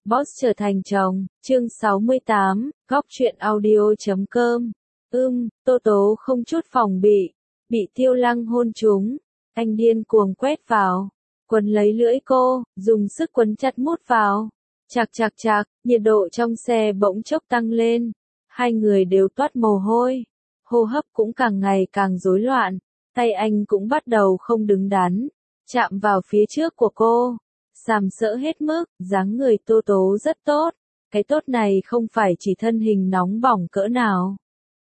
Boss trở thành chồng, chương 68, góc truyện audio.com. Tô Tố không chút phòng bị Tiêu Lăng hôn trúng. Anh điên cuồng quét vào, quấn lấy lưỡi cô, dùng sức quấn chặt mút vào. Chạc, nhiệt độ trong xe bỗng chốc tăng lên. Hai người đều toát mồ hôi. Hô hấp cũng càng ngày càng rối loạn. Tay anh cũng bắt đầu không đứng đắn. Chạm vào phía trước của cô. Sàm sỡ hết mức, dáng người Tô Tố rất tốt. Cái tốt này không phải chỉ thân hình nóng bỏng cỡ nào,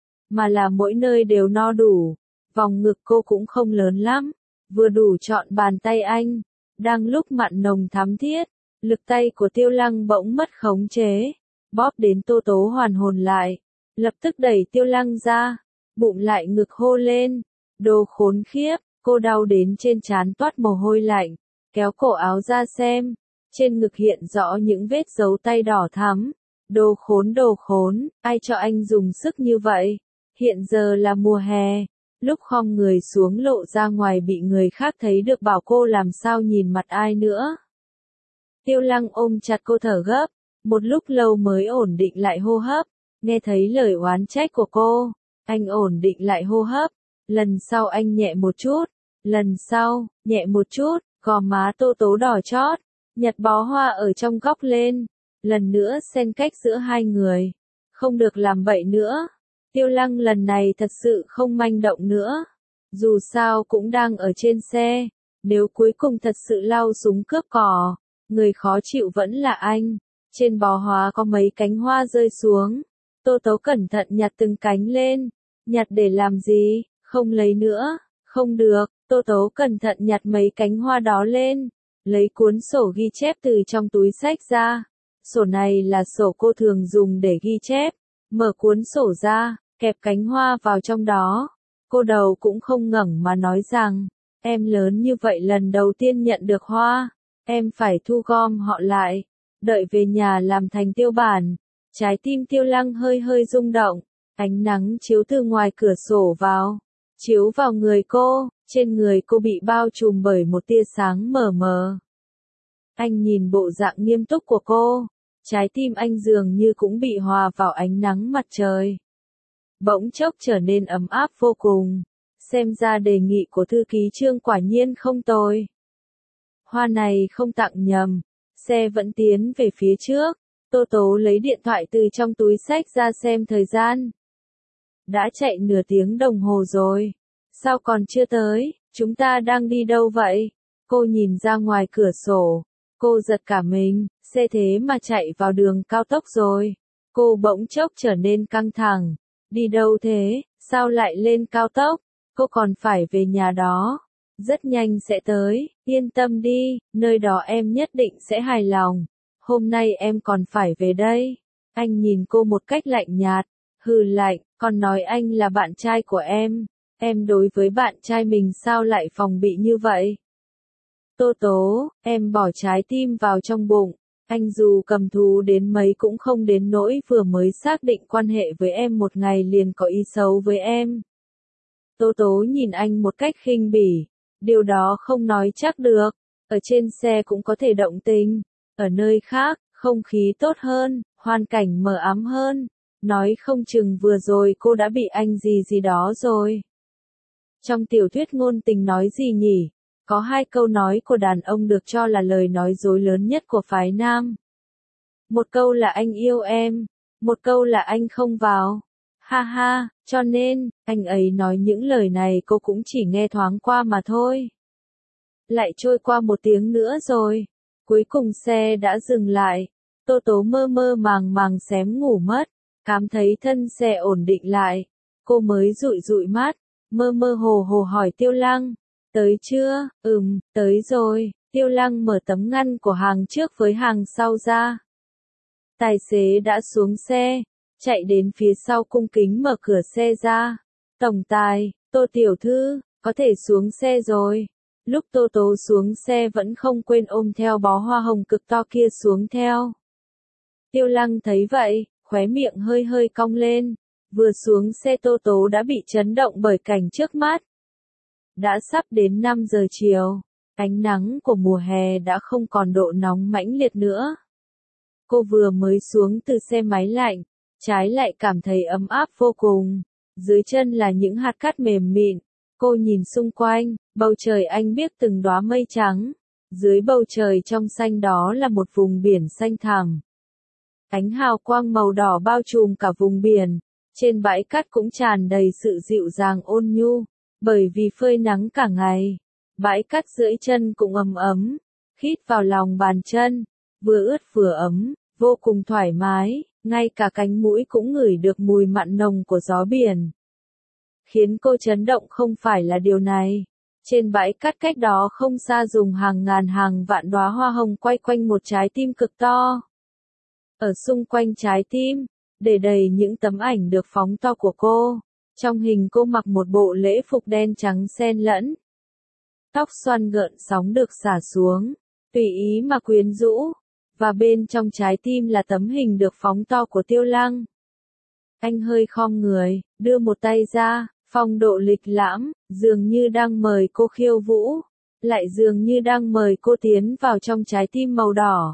mà là mỗi nơi đều no đủ. Vòng ngực cô cũng không lớn lắm, vừa đủ trọn bàn tay anh. Đang lúc mặn nồng thắm thiết, lực tay của Tiêu Lăng bỗng mất khống chế, bóp đến Tô Tố hoàn hồn lại, lập tức đẩy Tiêu Lăng ra, bụng lại ngực hô lên. Đồ khốn khiếp, cô đau đến trên trán toát mồ hôi lạnh, kéo cổ áo ra xem, trên ngực hiện rõ những vết dấu tay đỏ thắm. Đồ khốn, ai cho anh dùng sức như vậy? Hiện giờ là mùa hè, lúc khom người xuống lộ ra ngoài bị người khác thấy được bảo cô làm sao nhìn mặt ai nữa. Tiêu Lăng ôm chặt cô thở gấp, một lúc lâu mới ổn định lại hô hấp, nghe thấy lời oán trách của cô, anh ổn định lại hô hấp, lần sau anh nhẹ một chút, lần sau, nhẹ một chút. Gò má Tô Tố đỏ chót, nhặt bó hoa ở trong góc lên, lần nữa xen cách giữa hai người. Không được làm bậy nữa. Tiêu Lăng lần này thật sự không manh động nữa. Dù sao cũng đang ở trên xe, nếu cuối cùng thật sự lao súng cướp cò, người khó chịu vẫn là anh. Trên bó hoa có mấy cánh hoa rơi xuống. Tô Tố cẩn thận nhặt từng cánh lên. Nhặt để làm gì? Không lấy nữa. Không được. Tô Tố cẩn thận nhặt mấy cánh hoa đó lên, lấy cuốn sổ ghi chép từ trong túi xách ra. Sổ này là sổ cô thường dùng để ghi chép. Mở cuốn sổ ra, kẹp cánh hoa vào trong đó. Cô đầu cũng không ngẩng mà nói rằng, em lớn như vậy lần đầu tiên nhận được hoa, em phải thu gom họ lại, đợi về nhà làm thành tiêu bản. Trái tim Tiêu Lăng hơi hơi rung động, ánh nắng chiếu từ ngoài cửa sổ vào, chiếu vào người cô. Trên người cô bị bao trùm bởi một tia sáng mờ mờ. Anh nhìn bộ dạng nghiêm túc của cô, trái tim anh dường như cũng bị hòa vào ánh nắng mặt trời. Bỗng chốc trở nên ấm áp vô cùng. Xem ra đề nghị của thư ký Trương quả nhiên không tồi. Hoa này không tặng nhầm. Xe vẫn tiến về phía trước. Tô Tố lấy điện thoại từ trong túi xách ra xem thời gian. Đã chạy nửa tiếng đồng hồ rồi. Sao còn chưa tới? Chúng ta đang đi đâu vậy? Cô nhìn ra ngoài cửa sổ. Cô giật cả mình, xe thế mà chạy vào đường cao tốc rồi. Cô bỗng chốc trở nên căng thẳng. Đi đâu thế? Sao lại lên cao tốc? Cô còn phải về nhà đó. Rất nhanh sẽ tới, yên tâm đi, nơi đó em nhất định sẽ hài lòng. Hôm nay em còn phải về đây. Anh nhìn cô một cách lạnh nhạt, hừ lạnh, còn nói anh là bạn trai của em. Em đối với bạn trai mình sao lại phòng bị như vậy? Tô Tố, em bỏ trái tim vào trong bụng. Anh dù cầm thú đến mấy cũng không đến nỗi vừa mới xác định quan hệ với em một ngày liền có ý xấu với em. Tô Tố nhìn anh một cách khinh bỉ. Điều đó không nói chắc được. Ở trên xe cũng có thể động tình. Ở nơi khác, không khí tốt hơn, hoàn cảnh mờ ám hơn. Nói không chừng vừa rồi cô đã bị anh gì đó rồi. Trong tiểu thuyết ngôn tình nói gì nhỉ? Có hai câu nói của đàn ông được cho là lời nói dối lớn nhất của phái nam. Một câu là anh yêu em, một câu là anh không vào. Ha ha, cho nên, anh ấy nói những lời này cô cũng chỉ nghe thoáng qua mà thôi. Lại trôi qua một tiếng nữa rồi. Cuối cùng xe đã dừng lại. Tô Tố mơ mơ màng xém ngủ mất. Cảm thấy thân xe ổn định lại. Cô mới dụi mắt. Mơ mơ hồ hỏi Tiêu Lăng. Tới chưa? Tới rồi. Tiêu Lăng mở tấm ngăn của hàng trước với hàng sau ra. Tài xế đã xuống xe. Chạy đến phía sau cung kính mở cửa xe ra. Tổng tài, Tô tiểu thư, có thể xuống xe rồi. Lúc Tô Tố xuống xe vẫn không quên ôm theo bó hoa hồng cực to kia xuống theo. Tiêu Lăng thấy vậy, khóe miệng hơi cong lên. Vừa xuống xe Tô Tố đã bị chấn động bởi cảnh trước mắt. Đã sắp đến 5 giờ chiều, ánh nắng của mùa hè đã không còn độ nóng mãnh liệt nữa. Cô vừa mới xuống từ xe máy lạnh, trái lại cảm thấy ấm áp vô cùng. Dưới chân là những hạt cát mềm mịn. Cô nhìn xung quanh, bầu trời anh biếc từng đóa mây trắng. Dưới bầu trời trong xanh đó là một vùng biển xanh thẳm. Ánh hào quang màu đỏ bao trùm cả vùng biển. Trên bãi cát cũng tràn đầy sự dịu dàng ôn nhu. Bởi vì phơi nắng cả ngày, bãi cát dưới chân cũng ấm ấm, khít vào lòng bàn chân, vừa ướt vừa ấm, vô cùng thoải mái, ngay cả cánh mũi cũng ngửi được mùi mặn nồng của gió biển. Khiến cô chấn động không phải là điều này. Trên bãi cát cách đó không xa dùng hàng ngàn hàng vạn đóa hoa hồng quay quanh một trái tim cực to. Ở xung quanh trái tim, để đầy những tấm ảnh được phóng to của cô. Trong hình cô mặc một bộ lễ phục đen trắng xen lẫn. Tóc xoăn gợn sóng được xả xuống, tùy ý mà quyến rũ. Và bên trong trái tim là tấm hình được phóng to của Tiêu Lăng. Anh hơi khom người, đưa một tay ra, phong độ lịch lãm, dường như đang mời cô khiêu vũ, lại dường như đang mời cô tiến vào trong trái tim màu đỏ.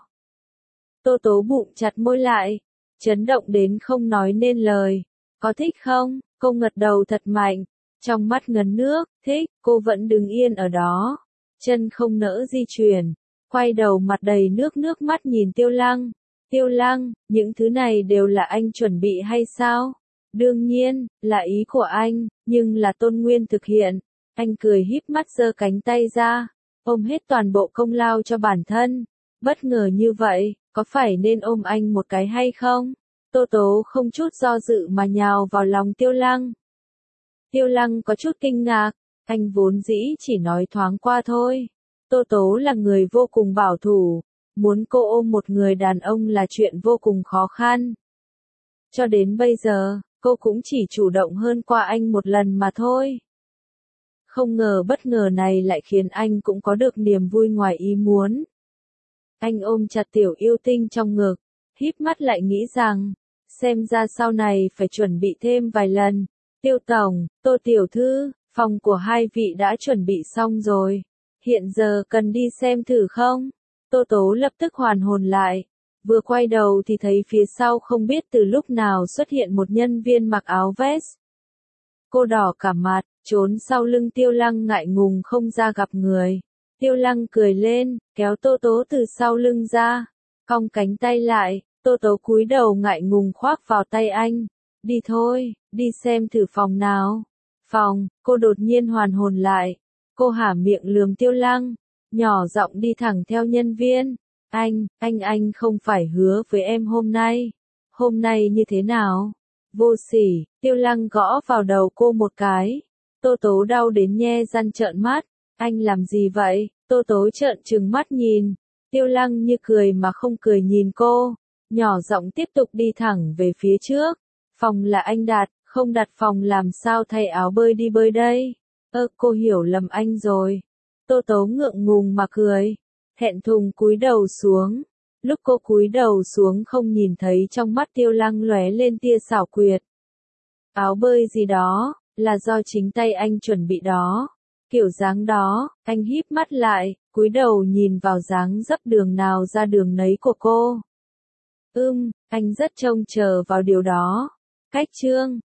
Tô Tố bụng chặt môi lại, chấn động đến không nói nên lời. Có thích không? Cô ngật đầu thật mạnh, trong mắt ngấn nước, thích. Cô vẫn đứng yên ở đó, chân không nỡ di chuyển, quay đầu mặt đầy nước mắt nhìn Tiêu Lăng. Tiêu Lăng, những thứ này đều là anh chuẩn bị hay sao? Đương nhiên, là ý của anh, nhưng là Tôn Nguyên thực hiện. Anh cười híp mắt giơ cánh tay ra, ôm hết toàn bộ công lao cho bản thân. Bất ngờ như vậy, có phải nên ôm anh một cái hay không? Tô Tố không chút do dự mà nhào vào lòng Tiêu Lăng. Tiêu Lăng có chút kinh ngạc, anh vốn dĩ chỉ nói thoáng qua thôi. Tô Tố là người vô cùng bảo thủ, muốn cô ôm một người đàn ông là chuyện vô cùng khó khăn. Cho đến bây giờ, cô cũng chỉ chủ động hơn qua anh một lần mà thôi. Không ngờ bất ngờ này lại khiến anh cũng có được niềm vui ngoài ý muốn. Anh ôm chặt tiểu yêu tinh trong ngực, híp mắt lại nghĩ rằng, xem ra sau này phải chuẩn bị thêm vài lần. Tiêu tổng, Tô tiểu thư, phòng của hai vị đã chuẩn bị xong rồi. Hiện giờ cần đi xem thử không? Tô Tố lập tức hoàn hồn lại. Vừa quay đầu thì thấy phía sau không biết từ lúc nào xuất hiện một nhân viên mặc áo vest. Cô đỏ cả mặt, trốn sau lưng Tiêu Lăng ngại ngùng không ra gặp người. Tiêu Lăng cười lên, kéo Tô Tố từ sau lưng ra, cong cánh tay lại. Tô Tố cúi đầu ngại ngùng khoác vào tay anh. Đi thôi, đi xem thử phòng nào. Phòng, cô đột nhiên hoàn hồn lại. Cô há miệng lườm Tiêu Lăng, nhỏ giọng đi thẳng theo nhân viên. Anh không phải hứa với em hôm nay. Hôm nay như thế nào? Vô sỉ, Tiêu Lăng gõ vào đầu cô một cái. Tô Tố đau đến nhe răng trợn mắt. Anh làm gì vậy? Tô Tố trợn trừng mắt nhìn. Tiêu Lăng như cười mà không cười nhìn cô. Nhỏ giọng tiếp tục đi thẳng về phía trước. Phòng là anh đặt, không đặt phòng làm sao thay áo bơi đi bơi đây? Cô hiểu lầm anh rồi. Tô Tố ngượng ngùng mà cười. Thẹn thùng cúi đầu xuống. Lúc cô cúi đầu xuống không nhìn thấy trong mắt Tiêu Lăng lóe lên tia xảo quyệt. Áo bơi gì đó, là do chính tay anh chuẩn bị đó. Kiểu dáng đó, anh híp mắt lại, cúi đầu nhìn vào dáng dấp đường nào ra đường nấy của cô. Anh rất trông chờ vào điều đó. Cách chương